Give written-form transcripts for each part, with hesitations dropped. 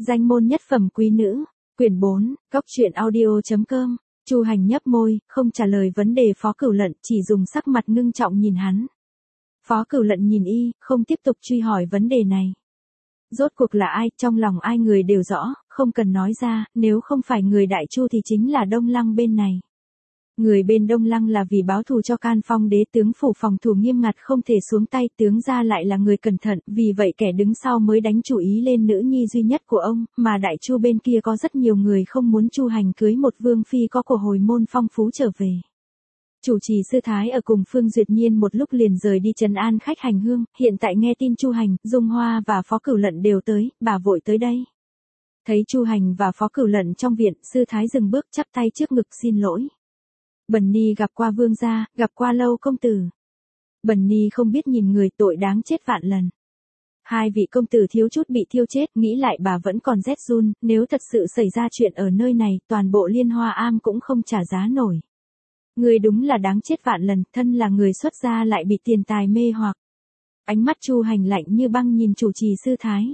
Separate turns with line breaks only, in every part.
Danh môn nhất phẩm quý nữ, quyển 4, góc truyện audio.com. Chu Hành nhấp môi, không trả lời vấn đề Phó Cửu Lận, chỉ dùng sắc mặt ngưng trọng nhìn hắn. Phó Cửu Lận nhìn y, không tiếp tục truy hỏi vấn đề này. Rốt cuộc là ai, trong lòng ai người đều rõ, không cần nói ra, nếu không phải người Đại Chu thì chính là Đông Lăng bên này. Người bên Đông Lăng là vì báo thù cho Can Phong đế, tướng phủ phòng thủ nghiêm ngặt không thể xuống tay, tướng gia lại là người cẩn thận, vì vậy kẻ đứng sau mới đánh chủ ý lên nữ nhi duy nhất của ông, mà Đại Chu bên kia có rất nhiều người không muốn Chu Hành cưới một vương phi có của hồi môn phong phú trở về. Chủ trì sư thái ở cùng Phương Duyệt Nhiên một lúc liền rời đi trấn an khách hành hương, hiện tại nghe tin Chu Hành, Dung Hoa và Phó Cửu Lận đều tới, bà vội tới đây. Thấy Chu Hành và Phó Cửu Lận trong viện, sư thái dừng bước chắp tay trước ngực xin lỗi. Bần Ni gặp qua vương gia, gặp qua Lâu công tử. Bần Ni không biết nhìn người, tội đáng chết vạn lần. Hai vị công tử thiếu chút bị thiêu chết, nghĩ lại bà vẫn còn rét run, nếu thật sự xảy ra chuyện ở nơi này, toàn bộ Liên Hoa Am cũng không trả giá nổi. Người đúng là đáng chết vạn lần, thân là người xuất gia lại bị tiền tài mê hoặc. Ánh mắt Chu Hành lạnh như băng nhìn chủ trì sư thái.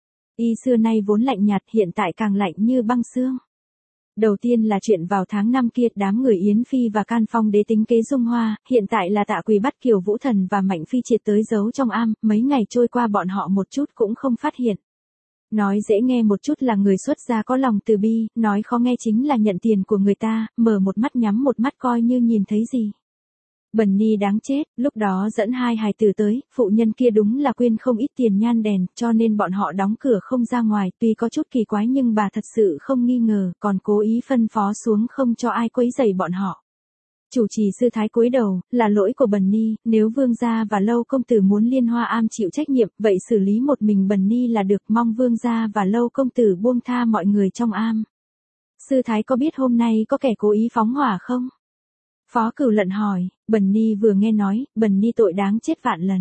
Y xưa nay vốn lạnh nhạt, hiện tại càng lạnh như băng xương. Đầu tiên là chuyện vào tháng 5 kia, đám người Yến Phi và Can Phong đế tính kế Dung Hoa, hiện tại là Tạ Quỳ bắt Kiều Vũ Thần và Mạnh Phi triệt tới giấu trong am, mấy ngày trôi qua bọn họ một chút cũng không phát hiện. Nói dễ nghe một chút là người xuất gia có lòng từ bi, nói khó nghe chính là nhận tiền của người ta, mở một mắt nhắm một mắt coi như nhìn thấy gì. Bần Ni đáng chết, lúc đó dẫn hai hài tử tới, phụ nhân kia đúng là quên không ít tiền nhan đèn, cho nên bọn họ đóng cửa không ra ngoài, tuy có chút kỳ quái nhưng bà thật sự không nghi ngờ, còn cố ý phân phó xuống không cho ai quấy rầy bọn họ. Chủ trì sư thái cúi đầu, là lỗi của Bần Ni, nếu vương gia và Lâu công tử muốn Liên Hoa Am chịu trách nhiệm, vậy xử lý một mình Bần Ni là được, mong vương gia và Lâu công tử buông tha mọi người trong am. Sư thái có biết hôm nay có kẻ cố ý phóng hỏa không? Phó Cửu Lận hỏi, Bần Ni vừa nghe nói, Bần Ni tội đáng chết vạn lần.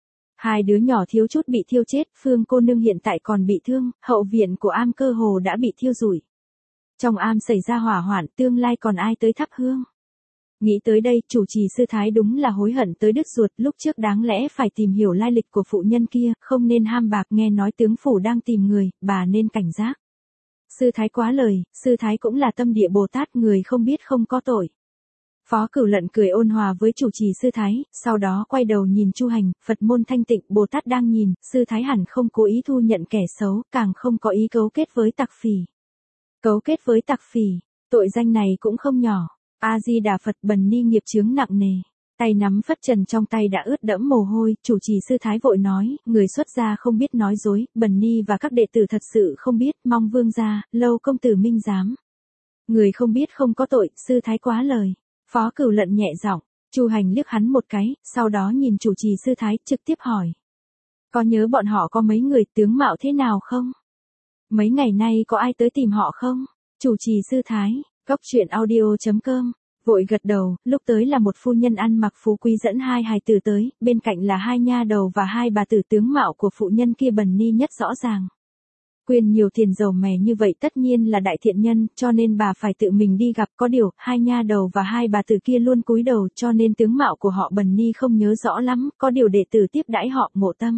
Hai đứa nhỏ thiếu chút bị thiêu chết, Phương cô nương hiện tại còn bị thương, hậu viện của am cơ hồ đã bị thiêu rụi. Trong am xảy ra hỏa hoạn, tương lai còn ai tới thắp hương. Nghĩ tới đây, chủ trì sư thái đúng là hối hận tới đứt ruột, lúc trước đáng lẽ phải tìm hiểu lai lịch của phụ nhân kia, không nên ham bạc, nghe nói tướng phủ đang tìm người, bà nên cảnh giác. Sư thái quá lời, sư thái cũng là tâm địa Bồ Tát, người không biết không có tội. Phó Cửu Lận cười ôn hòa với chủ trì sư thái, sau đó quay đầu nhìn Chu Hành, Phật môn thanh tịnh, Bồ Tát đang nhìn, sư thái hẳn không cố ý thu nhận kẻ xấu, càng không có ý cấu kết với tặc phỉ. Cấu kết với tặc phỉ, tội danh này cũng không nhỏ. A Di Đà Phật, Bần Ni nghiệp chướng nặng nề. Tay nắm phất trần trong tay đã ướt đẫm mồ hôi, chủ trì sư thái vội nói, người xuất gia không biết nói dối, Bần Ni và các đệ tử thật sự không biết, mong vương gia, Lâu công tử minh giám. Người không biết không có tội, sư thái quá lời. Phó Cửu Lận nhẹ giọng, Chu Hành liếc hắn một cái, sau đó nhìn chủ trì sư thái, trực tiếp hỏi. Có nhớ bọn họ có mấy người, tướng mạo thế nào không? Mấy ngày nay có ai tới tìm họ không? Chủ trì sư thái, góc truyện audio.com, vội gật đầu, lúc tới là một phu nhân ăn mặc phú quý dẫn hai hài tử tới, bên cạnh là hai nha đầu và hai bà tử, tướng mạo của phụ nhân kia Bần Ni nhất rõ ràng. Quyên nhiều tiền giàu mè như vậy tất nhiên là đại thiện nhân, cho nên bà phải tự mình đi gặp, có điều, hai nha đầu và hai bà tử kia luôn cúi đầu, cho nên tướng mạo của họ Bần Ni không nhớ rõ lắm, có điều đệ tử tiếp đãi họ, Ngộ Tâm.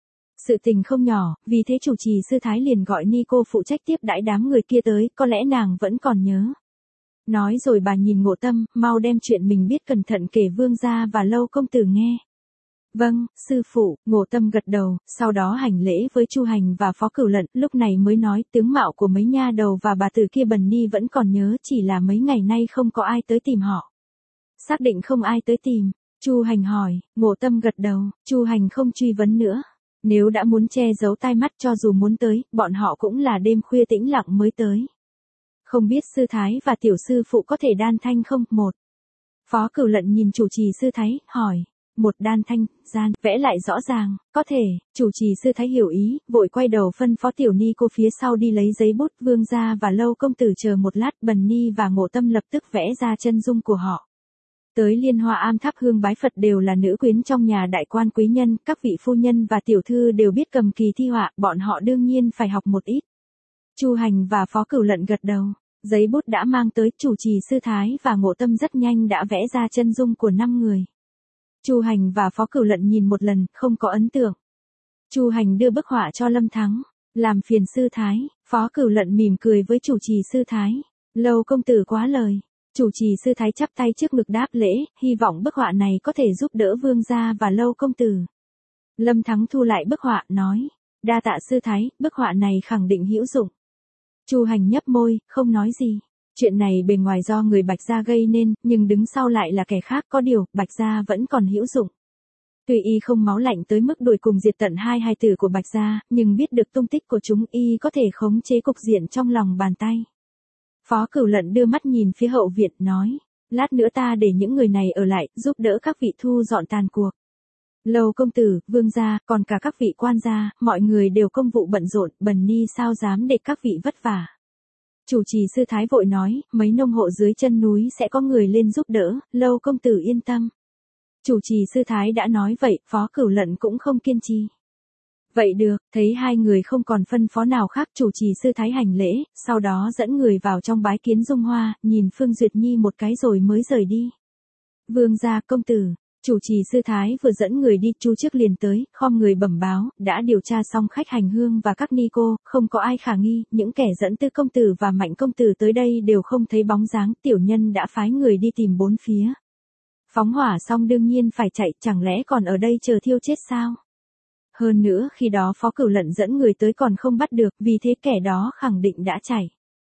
Sự tình không nhỏ, vì thế chủ trì sư thái liền gọi ni cô phụ trách tiếp đãi đám người kia tới, có lẽ nàng vẫn còn nhớ. Nói rồi bà nhìn Ngộ Tâm, mau đem chuyện mình biết cẩn thận kể vương gia và Lâu công tử nghe. Vâng, sư phụ, Ngộ Tâm gật đầu, sau đó hành lễ với Chu Hành và Phó Cửu Lận, lúc này mới nói tướng mạo của mấy nha đầu và bà tử kia Bần Ni vẫn còn nhớ, chỉ là mấy ngày nay không có ai tới tìm họ. Xác định không ai tới tìm, Chu Hành hỏi, Ngộ Tâm gật đầu, Chu Hành không truy vấn nữa. Nếu đã muốn che giấu tai mắt, cho dù muốn tới, bọn họ cũng là đêm khuya tĩnh lặng mới tới. Không biết sư thái và tiểu sư phụ có thể đan thanh không? Một. Phó Cửu Lận nhìn chủ trì sư thái, hỏi. Một đan thanh, gian, vẽ lại rõ ràng, có thể, chủ trì sư thái hiểu ý, vội quay đầu phân phó tiểu ni cô phía sau đi lấy giấy bút, vương gia và Lâu công tử chờ một lát, Bần Ni và Ngộ Tâm lập tức vẽ ra chân dung của họ. Tới Liên Hoa Am thắp hương bái Phật đều là nữ quyến trong nhà đại quan quý nhân, các vị phu nhân và tiểu thư đều biết cầm kỳ thi họa, bọn họ đương nhiên phải học một ít. Chu Hành và Phó Cửu Lận gật đầu, giấy bút đã mang tới, chủ trì sư thái và Ngộ Tâm rất nhanh đã vẽ ra chân dung của 5 người. Chu Hành và Phó Cửu Lận nhìn một lần, không có ấn tượng. Chu Hành đưa bức họa cho Lâm Thắng. Làm phiền sư thái, Phó Cửu Lận mỉm cười với chủ trì sư thái. Lâu công tử quá lời. Chủ trì sư thái chắp tay trước ngực đáp lễ, hy vọng bức họa này có thể giúp đỡ vương gia và Lâu công tử. Lâm Thắng thu lại bức họa, nói, đa tạ sư thái, bức họa này khẳng định hữu dụng. Chu Hành nhấp môi, không nói gì. Chuyện này bề ngoài do người Bạch gia gây nên, nhưng đứng sau lại là kẻ khác, có điều, Bạch gia vẫn còn hữu dụng. Tuy y không máu lạnh tới mức đuổi cùng diệt tận hai hài tử của Bạch gia, nhưng biết được tung tích của chúng y có thể khống chế cục diện trong lòng bàn tay. Phó Cửu Lận đưa mắt nhìn phía hậu viện, nói, lát nữa ta để những người này ở lại, giúp đỡ các vị thu dọn tàn cuộc. Lâu công tử, vương gia, còn cả các vị quan gia, mọi người đều công vụ bận rộn, bần ni sao dám để các vị vất vả. Chủ trì sư thái vội nói, mấy nông hộ dưới chân núi sẽ có người lên giúp đỡ, Lâu công tử yên tâm. Chủ trì sư thái đã nói vậy, Phó Cửu Lận cũng không kiên trì. Vậy được, thấy hai người không còn phân phó nào khác, chủ trì sư thái hành lễ, sau đó dẫn người vào trong bái kiến Dung Hoa, nhìn Phương Duyệt Nhi một cái rồi mới rời đi. Vương gia, công tử. Chủ trì sư thái vừa dẫn người đi, Chu Trước liền tới, khom người bẩm báo, đã điều tra xong khách hành hương và các ni cô, không có ai khả nghi, những kẻ dẫn Tư công tử và Mạnh công tử tới đây đều không thấy bóng dáng, tiểu nhân đã phái người đi tìm bốn phía. Phóng hỏa xong đương nhiên phải chạy, chẳng lẽ còn ở đây chờ thiêu chết sao? Hơn nữa khi đó Phó Cửu Lận dẫn người tới còn không bắt được, vì thế kẻ đó khẳng định đã chạy.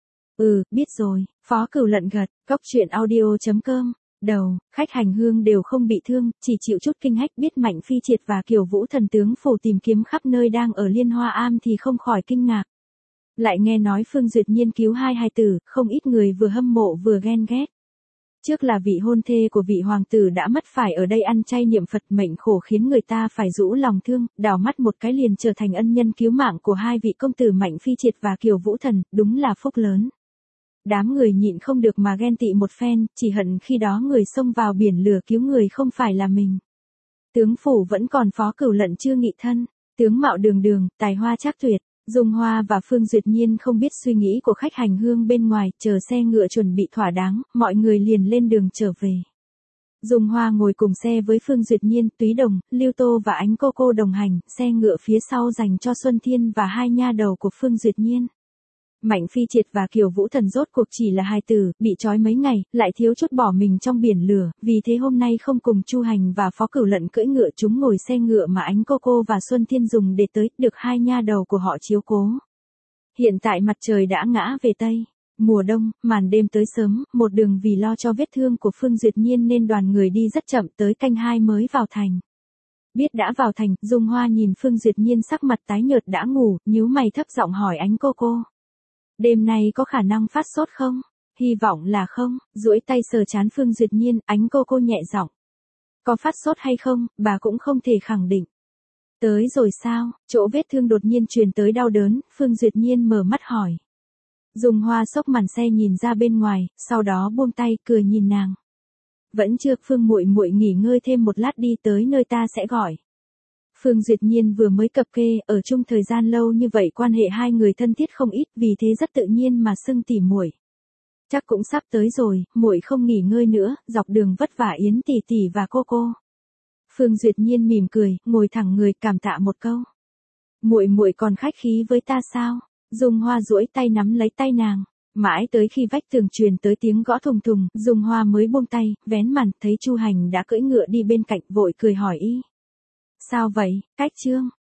Biết rồi, Phó Cửu Lận gật, goctruyện.audio.com. Đầu, khách hành hương đều không bị thương, chỉ chịu chút kinh hách, biết Mạnh Phi Triệt và Kiều Vũ thần tướng phủ tìm kiếm khắp nơi đang ở Liên Hoa Am thì không khỏi kinh ngạc. Lại nghe nói Phương Duyệt Nhiên cứu hai hài tử, không ít người vừa hâm mộ vừa ghen ghét. Trước là vị hôn thê của vị hoàng tử đã mất, phải ở đây ăn chay niệm Phật, mệnh khổ khiến người ta phải rũ lòng thương, đảo mắt một cái liền trở thành ân nhân cứu mạng của hai vị công tử Mạnh Phi Triệt và Kiều Vũ thần, đúng là phúc lớn. Đám người nhịn không được mà ghen tị một phen, chỉ hận khi đó người xông vào biển lửa cứu người không phải là mình. Tướng phủ vẫn còn Phó Cửu Lận chưa nghị thân, tướng mạo đường đường, tài hoa trác tuyệt. Dung Hoa và Phương Duyệt Nhiên không biết suy nghĩ của khách hành hương bên ngoài, chờ xe ngựa chuẩn bị thỏa đáng, mọi người liền lên đường trở về. Dung Hoa ngồi cùng xe với Phương Duyệt Nhiên, Túy Đồng, Lưu Tô và Ánh Cô Cô đồng hành, xe ngựa phía sau dành cho Xuân Thiên và hai nha đầu của Phương Duyệt Nhiên. Mạnh Phi Triệt và Kiều Vũ thần rốt cuộc chỉ là hài tử, bị trói mấy ngày, lại thiếu chút bỏ mình trong biển lửa, vì thế hôm nay không cùng Chu Hành và Phó Cửu Lận cưỡi ngựa, chúng ngồi xe ngựa mà Ánh Cô Cô và Xuân Thiên dùng để tới, được hai nha đầu của họ chiếu cố. Hiện tại mặt trời đã ngã về Tây. Mùa đông, màn đêm tới sớm, một đường vì lo cho vết thương của Phương Duyệt Nhiên nên đoàn người đi rất chậm, tới canh 2 mới vào thành. Biết đã vào thành, Dung Hoa nhìn Phương Duyệt Nhiên sắc mặt tái nhợt đã ngủ, nhíu mày thấp giọng hỏi Ánh Cô Cô. Đêm nay có khả năng phát sốt không? Hy vọng là không, duỗi tay sờ trán Phương Duyệt Nhiên, Ánh Cô Cô nhẹ giọng. Có phát sốt hay không, bà cũng không thể khẳng định. Tới rồi sao, chỗ vết thương đột nhiên truyền tới đau đớn, Phương Duyệt Nhiên mở mắt hỏi. Dung Hoa xốc màn xe nhìn ra bên ngoài, sau đó buông tay, cười nhìn nàng. Vẫn chưa, Phương muội muội nghỉ ngơi thêm một lát đi, tới nơi ta sẽ gọi. Phương Duyệt Nhiên vừa mới cập kê, ở chung thời gian lâu như vậy quan hệ hai người thân thiết không ít, vì thế rất tự nhiên mà xưng tỉ muội. Chắc cũng sắp tới rồi, muội không nghỉ ngơi nữa, dọc đường vất vả Yến tỷ tỷ và cô cô. Phương Duyệt Nhiên mỉm cười, ngồi thẳng người, cảm tạ một câu. Muội muội còn khách khí với ta sao? Dung Hoa duỗi tay nắm lấy tay nàng. Mãi tới khi vách tường truyền tới tiếng gõ thùng thùng, Dung Hoa mới buông tay, vén màn, thấy Chu Hành đã cưỡi ngựa đi bên cạnh, vội cười hỏi y. Sao vậy, Cách Trương?